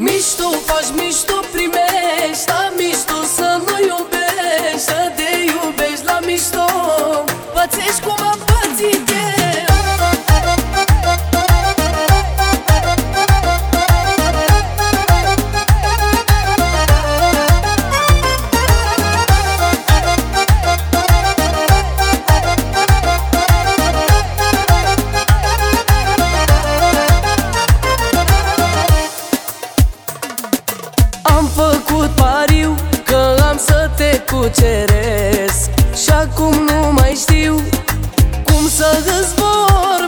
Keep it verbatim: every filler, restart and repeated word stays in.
Mișto faci, mișto primești, la mișto să nu iubești, să te iubești la mișto, pățești cum am pățit eu. Am făcut pariu că am să te cuceresc și acum nu mai știu cum să îți vorbesc.